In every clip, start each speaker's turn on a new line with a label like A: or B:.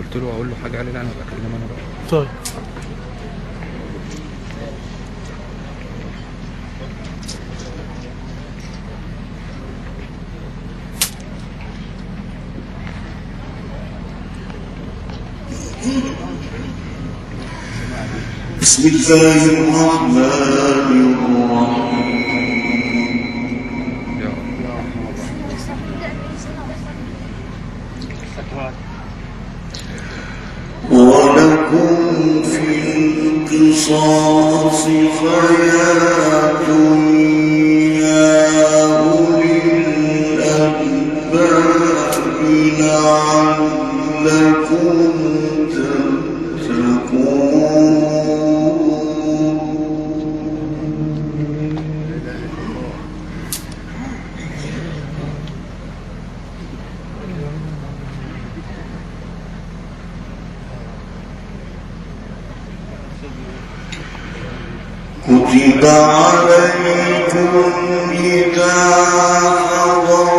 A: قلت له اقول له حاجه، قال لي لا انا بكلمه انا بقى.
B: طيب.
C: بسم الله الرحمن الرحيم. ولكم في القصاص حياة يا أولي الألباب لعلكم تتقون. كتب عليكم إذا حضر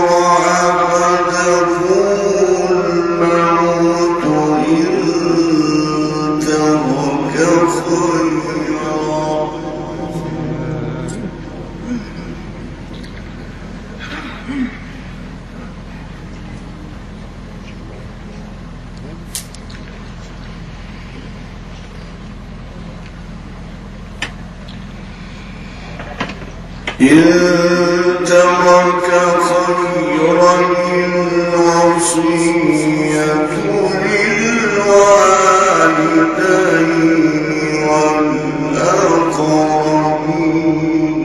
C: أحدكم الموت إن ترك خيرا الوصية للوالدين والأقربين.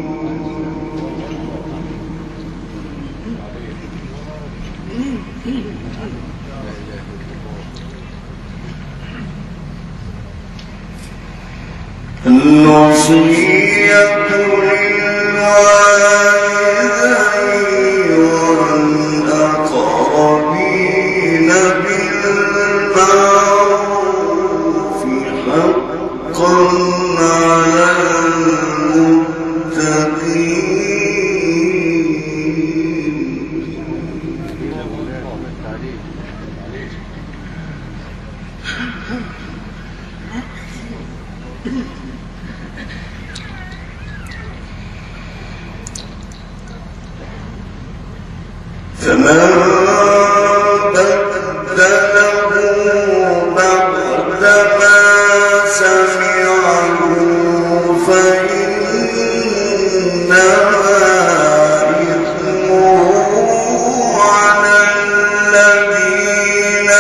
C: الوصية للوالدين والأقربين بالمعروف حقا على فمن بدله بعدما سمعه فإنما إثمه على الذين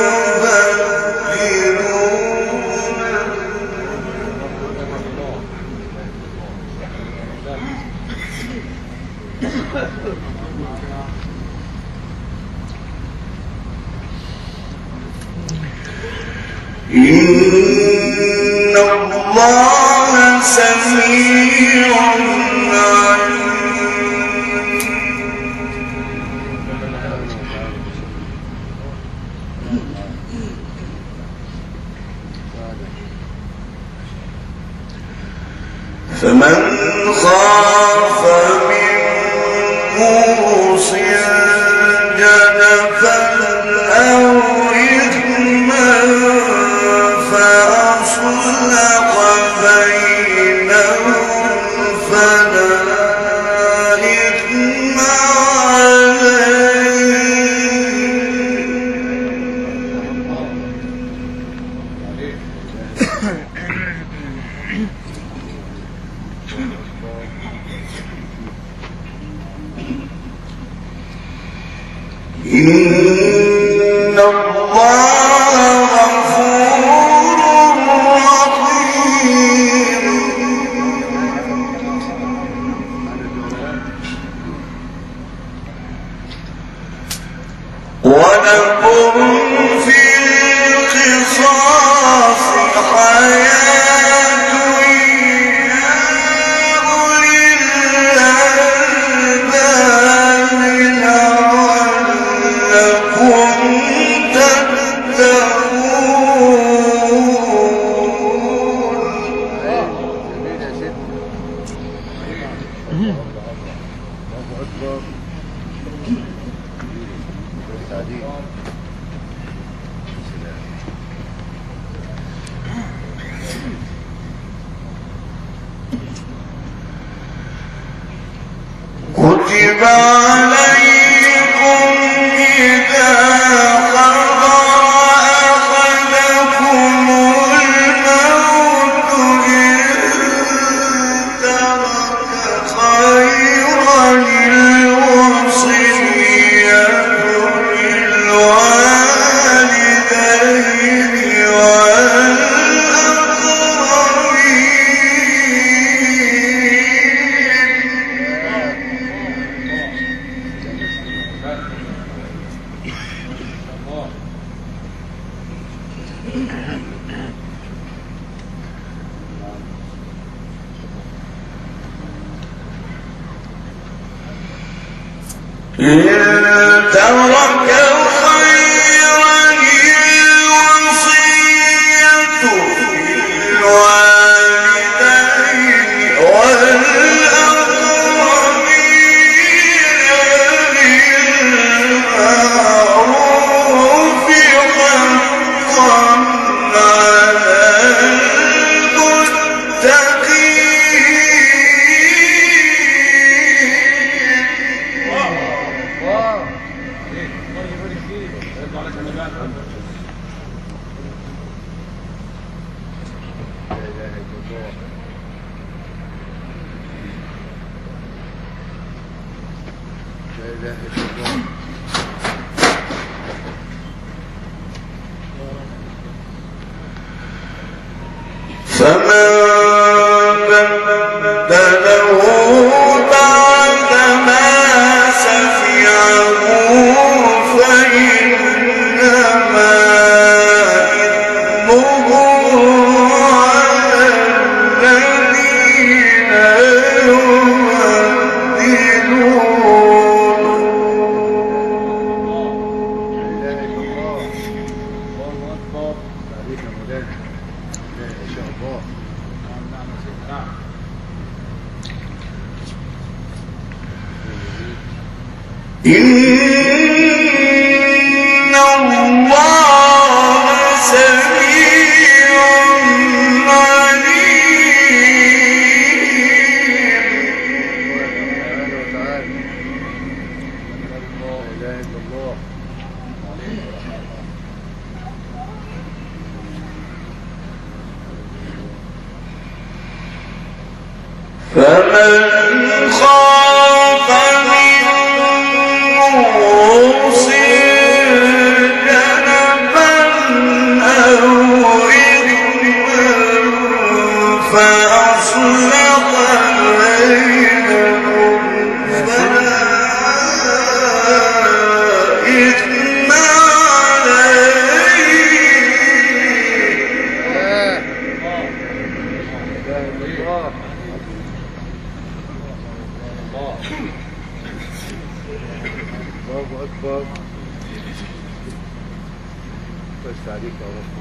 C: إن الله سميع عليم. فمن خاف من موصٍ جنفا أو إثما فأصلح بينهم فلا إثم عليه. إن الله غفور رحيم. ولكم في القصاص حياة يا أولي الألباب لعلكم تتقون. عليكم إذا حضر أحدكم الموت إن ترك خيرا الوصية للوالدين إن ترك خيرا الوصية للوالدين والأقربين بالمعروف حقا على فمن بدله بعدما سمعه فإنما إثمه على الذين يبدلون. إن الله سميع عليم. فمن خاف من موصٍ جنفا أو إثما فأصلح بينهم فلا إثم عليه.
B: الله أكبر. بس عليك يا رب.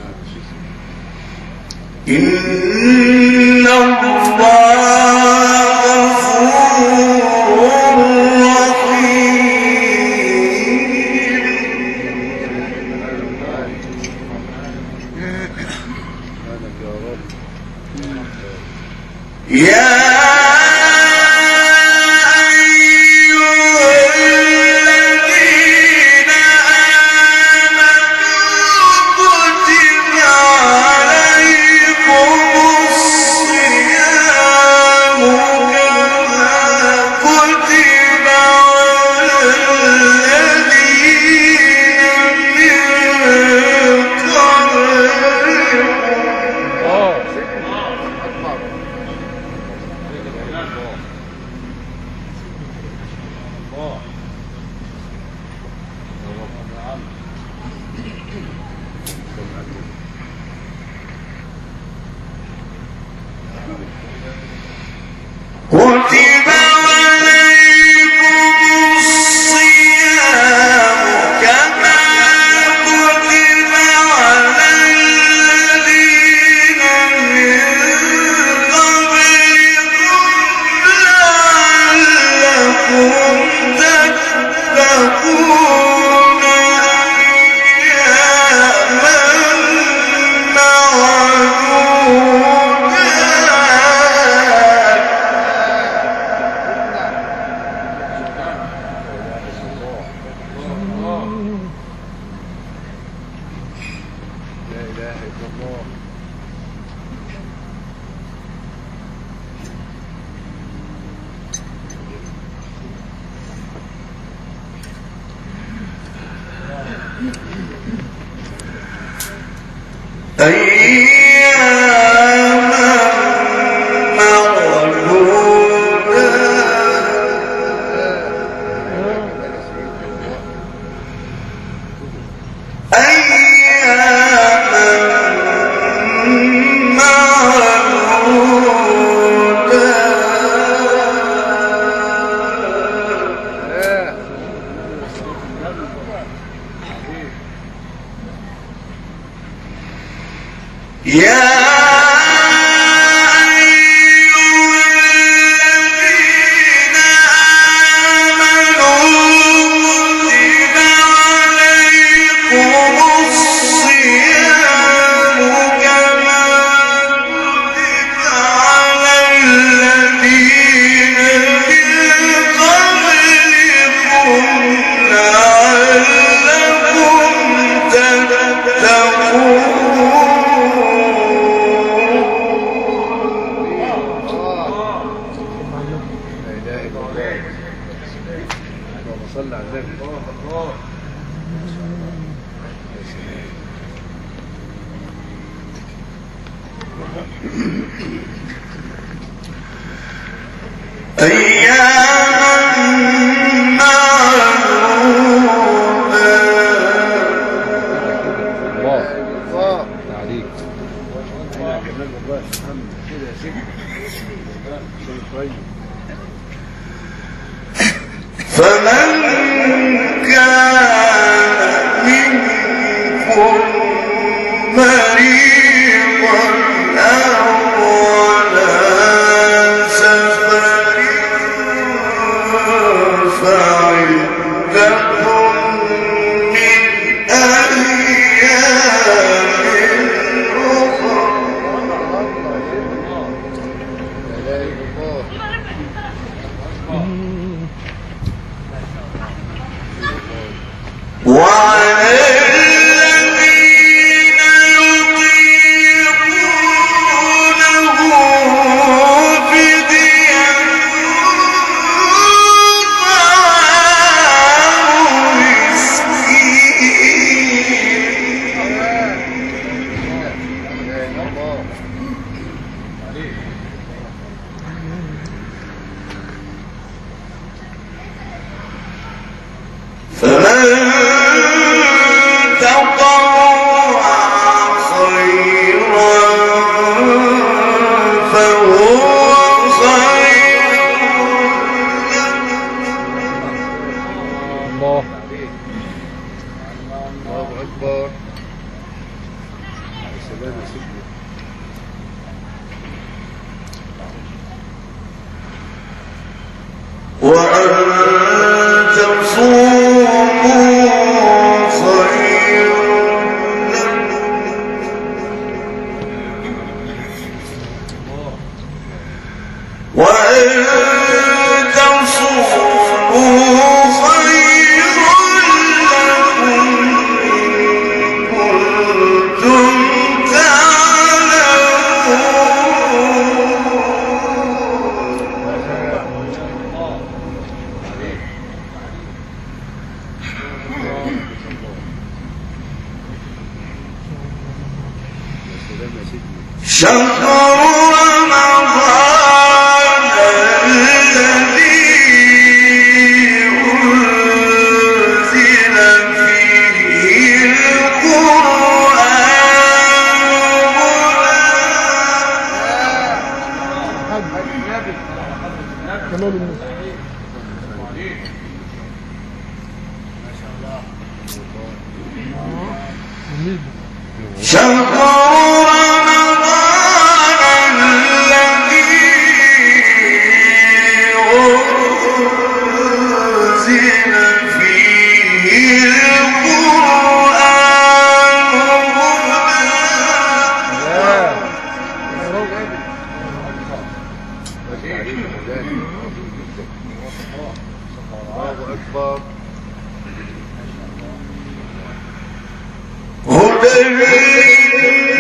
C: إن الله غفور رحيم. يا
B: إلا الله. صلى على النبي. الله
C: فمن كان منكم مريضا أو على سفر فعدة من أيام أخرى وعلى الذين يطيقونه فدية طعام مسكين فمن تطوع خيرا فهو خير
A: الله
B: الله أكبر. سلام يا سيدي.
C: وأن تصوموا خير وأن تصوموا خير لكم إن كنتم
B: سلام يا سيدي.
C: شهر رمضان الذي أنزل فيه القرآن شهر رمضان الذي أنزل فيه
B: الله أكبر.
C: هدى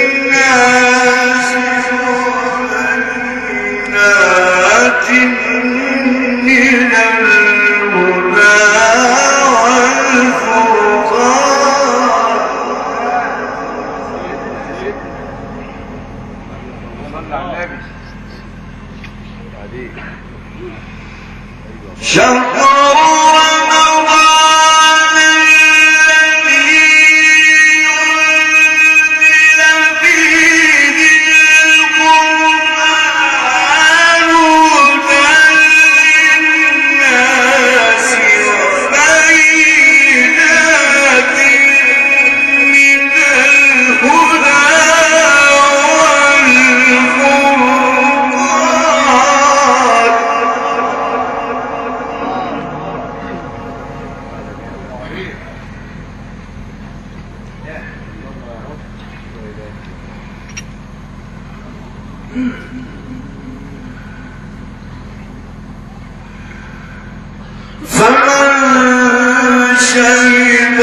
C: فمن شهد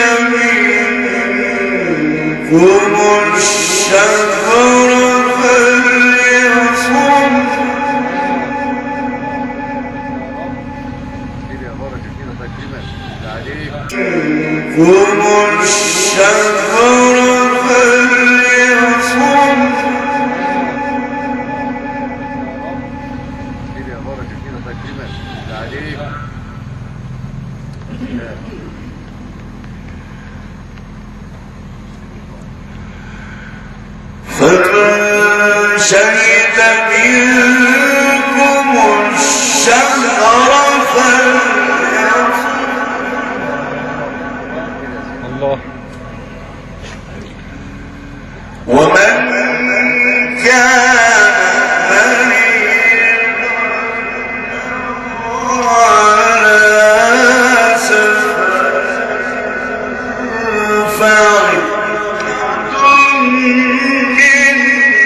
C: منكم الشهر فليصم
B: كده يا بركة كده تكريما عليك
C: منكم الشهر فليصم
B: كده يا بركة كده تكريما عليك
C: فمن شهد منكم الشهر فليصم
A: الله.
C: ومن كان مريضا على سفر فعدة من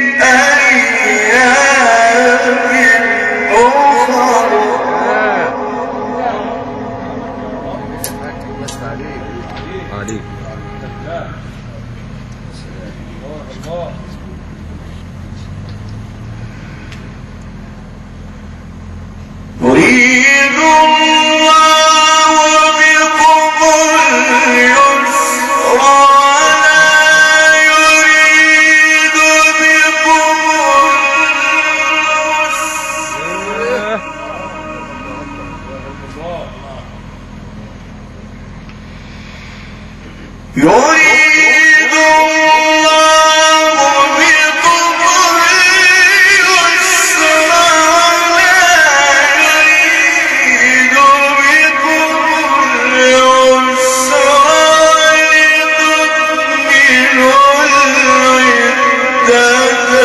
C: أيام أخر
B: بس عليك
A: عليك.
C: يريد الله بكم اليسر ولا يريد بكم العسر يريد الله بكم اليسر ولا يريد بكم العسر ولتكملوا العدة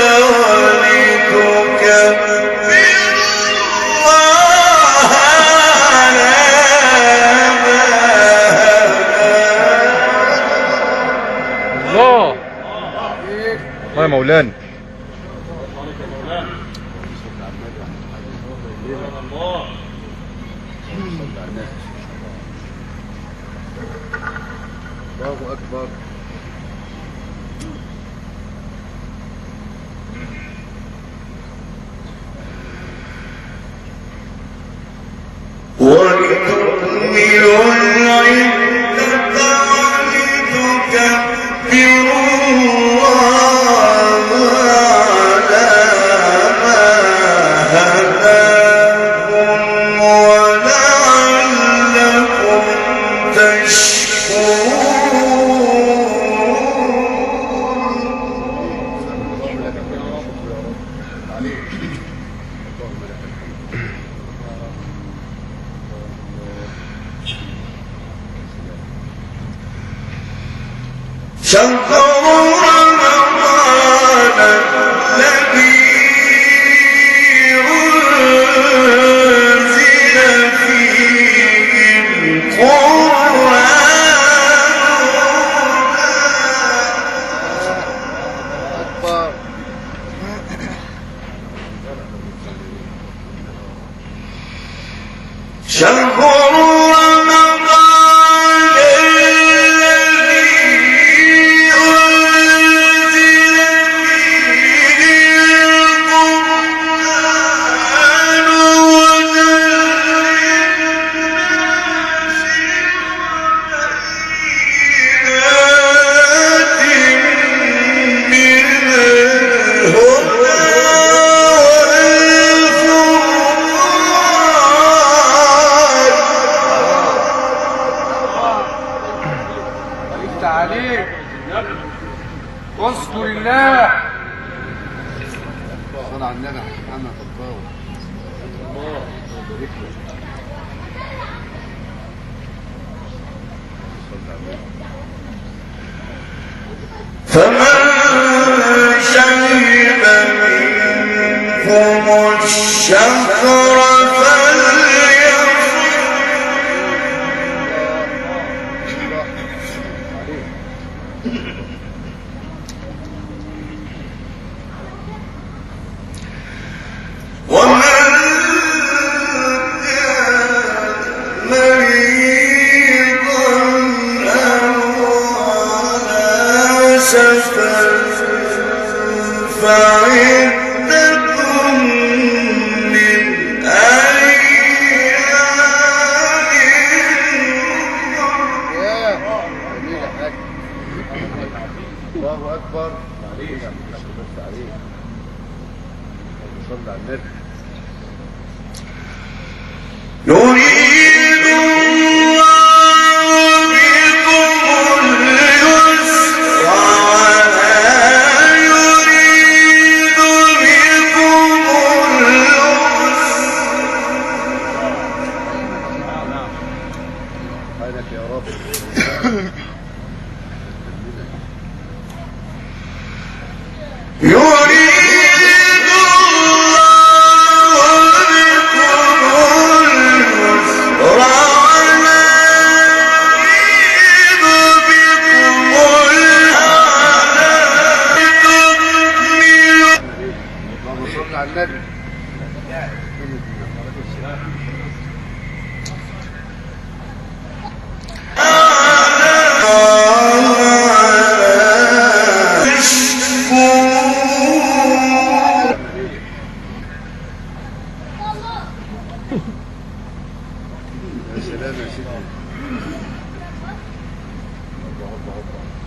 C: ولتكبروا الله على ما
A: الله. الله يا مولانا.
B: الله أكبر
C: ولتكملوا العدة ولتكبروا الله على ما هداكم ولعلكم شهر رمضان الذي أنزل فيه القرآن
B: أكبر
C: شهر رمضان الذي أنزل
D: اذكر الله.
B: صل على النبي محمد الله.
C: فمن شهد منكم الشهر فليصم. ومن كان مريضا أو على سفر فعدة من أيام
B: يا جميل يا حاج. الله اكبر. عليك بس عليك. صل على النبي.
C: يريد الله بكم اليسر ولا يريد بكم العسر.
B: عينك يا رب.
C: يريد الله بكم اليسر ولا يريد بكم العسر لتكملوا.
B: اللهم صل على النبي. يا سلام يا سيدي. الله الله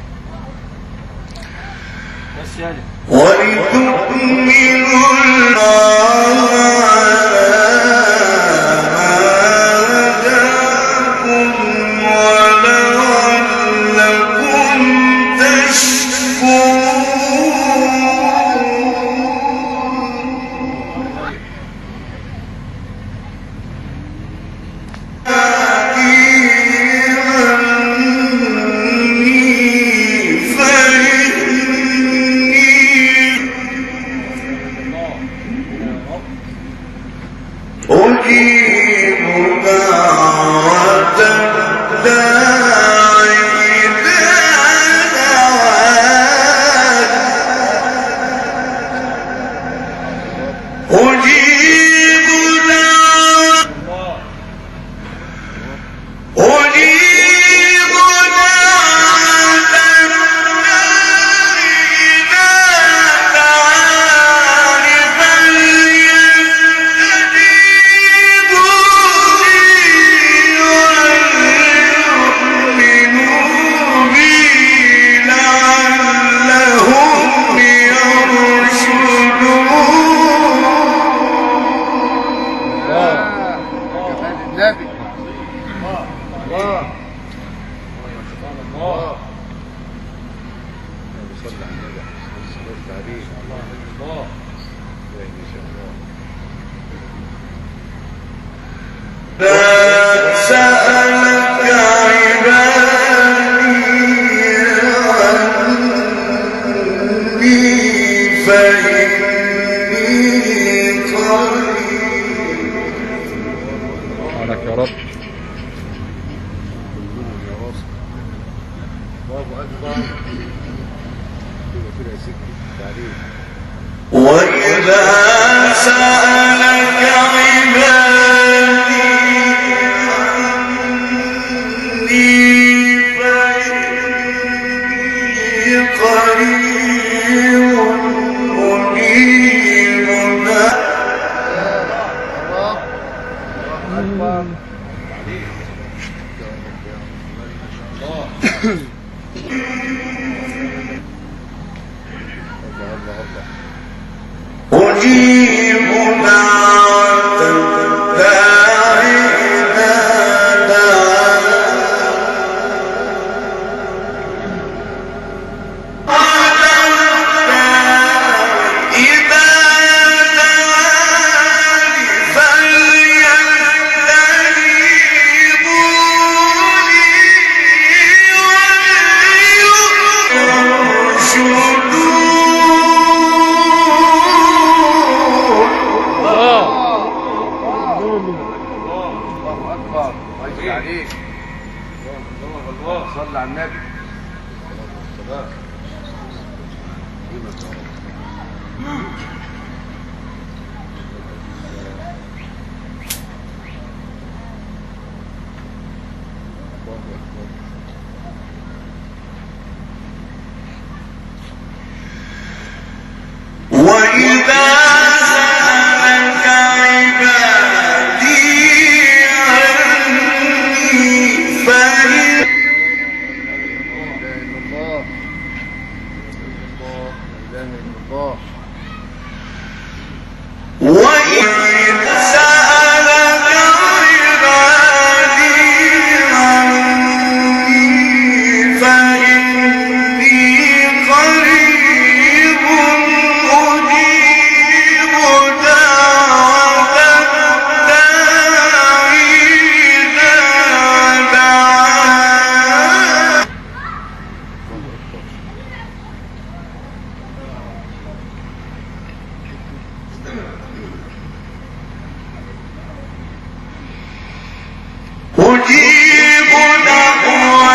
B: الله.
D: بس يعني
C: ولتكملوا الله هداكم ولعلكم تشكرون. أجيب دعوة الداعي إذا دعان. أجيب دعوة الداعي إذا دعان فليستجيبوا لي وليؤمنوا بي لعلهم يرشدون.
B: جمال النبي. الله الله الله. صل على النبي. صل عليه. الله الله. لا ما شاء الله.
C: إذا سألك عبادي عني فإني قريب.
A: سبحانك يا رب.
B: كلهم يا راسك. الله اكبر. كده كده يا سيدي. تعليم.
C: وإذا سألك عبادي عني فإني قريب أجيب
B: الله اكبر. الله الله الله.
C: أجيب دعوة الداعي إذا دعان. وإذا سألك عبادي عني فإني وإذا سألك عبادي عني فإني قريب أجيب دعوة الداعي إذا دعان أجيب دعوة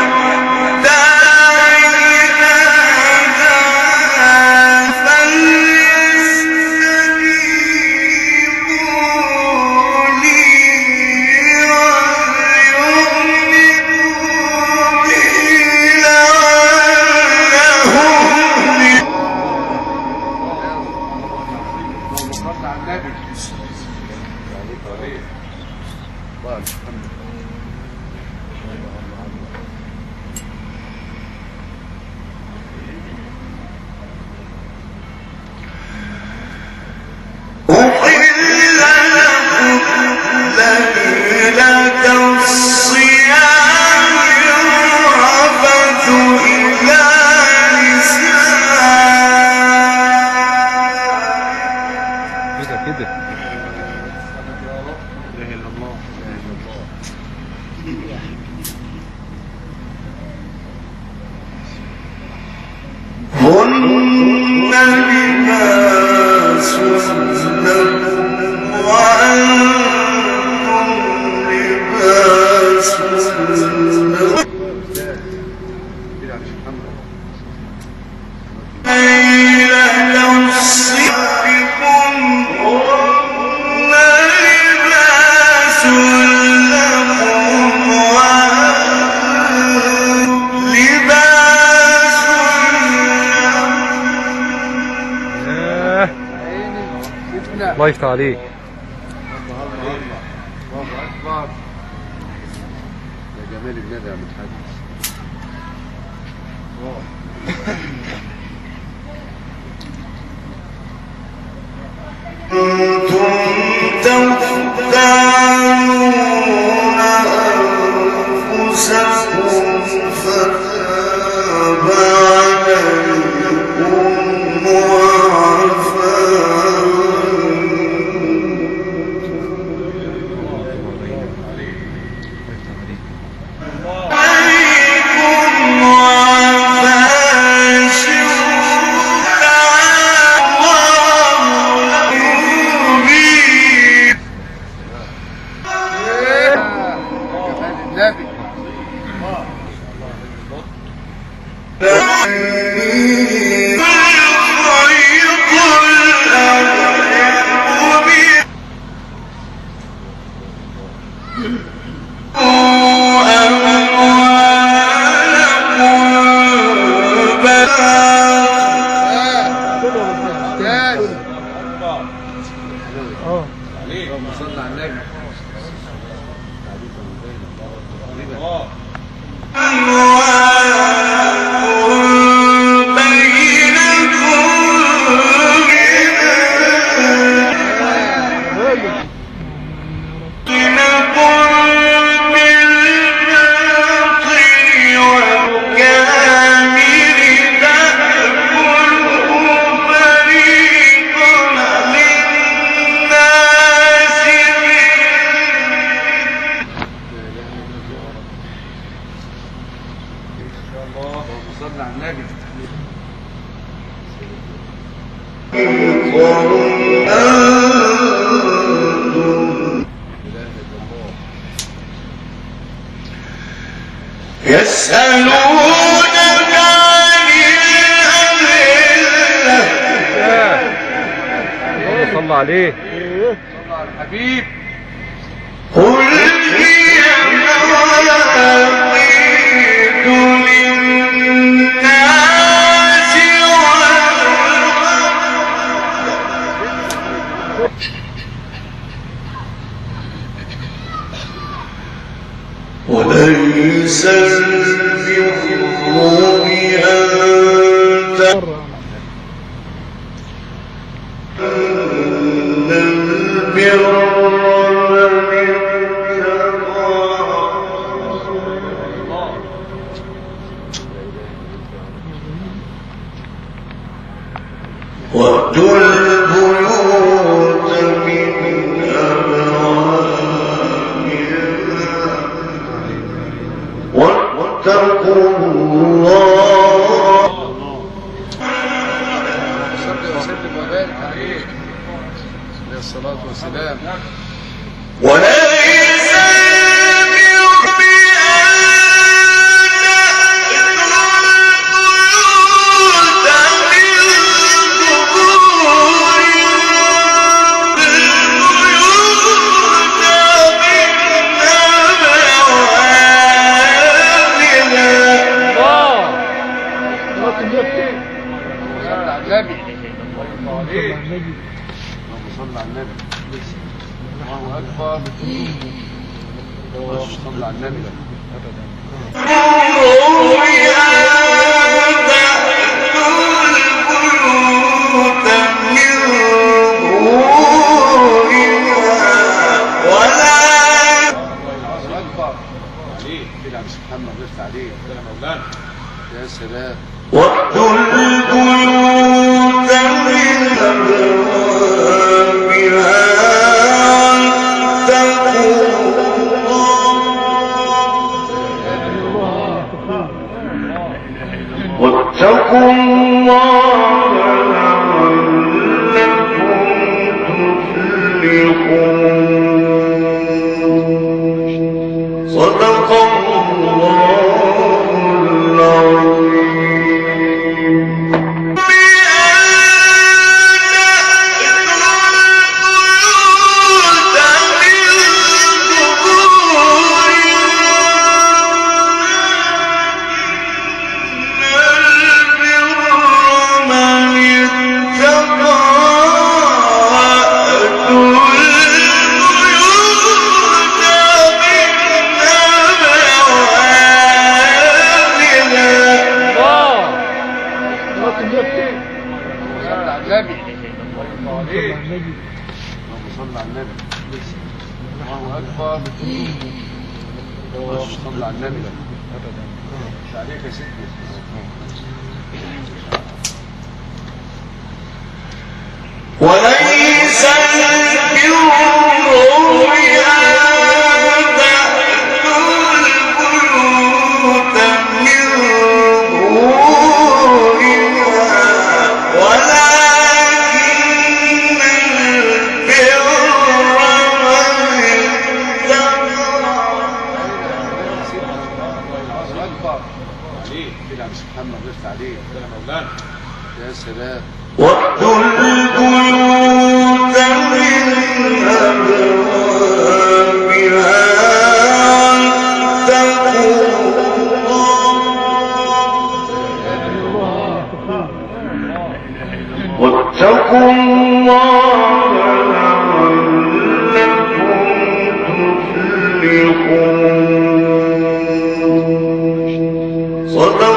C: الداعي إذا دعان فليستجيبوا لي وليؤمنوا بي لعلهم
B: صلى على النبي. الله الحمد
C: أحل لكم ليلة الصيام الرفث إلى نسائكم
A: كده
B: لا اله الا الله لا اله الا الله.
C: هن لباس لكم وأنتم لباس لهم
B: كده على محمد.
C: ليلة الصيام هن لباس لكم وأنتم لباس لهم
A: الله يفتح عليك.
B: الله الله الله اكبر. يا جمال النبي يا متحدث.
C: كنتم تختارون أنفسكم فتاب عليكم وعفى عليكم وعفى
B: النبي. اللهم صل على النبي. اللهم صل على النبي.
C: يسألونك عن
A: صلى عليه.
D: صلى على الحبيب.
C: قل هي مواقيت للناس وليس البر أن البر وَأْتُوا الْبُيُوتَ مِنْ أَبْوَابِهَا وَاتَّقُوا اللَّهَ.
D: صل وسلم وبارك عليه عليه الصلاة والسلام.
C: وليس
D: صلى على النبي. الله أكبر. صلى على النبي. يا سلام.
C: وَأْتُوا الْبُيُوتَ مِنْ أَبْوَابِهَا وَاتَّقُوا اللَّهَ لَعَلَّكُمْ تُفْلِحُونَ. صدق الله العظيم.
D: صلى على النبي. الله أكبر. صلى على النبي. مش عليك يا سيدي.
C: وليس البر أن تأتوا البيوت من ظهورها ولكن البر من اتقى.
D: كده مش محمد بس عليه. يا سلام.
C: وَأْتُوا الْبُيُوتَ مِنْ أَبْوَابِهَا وَاتَّقُوا اللَّهَ لَعَلَّكُمْ تُفْلِحُونَ. صدق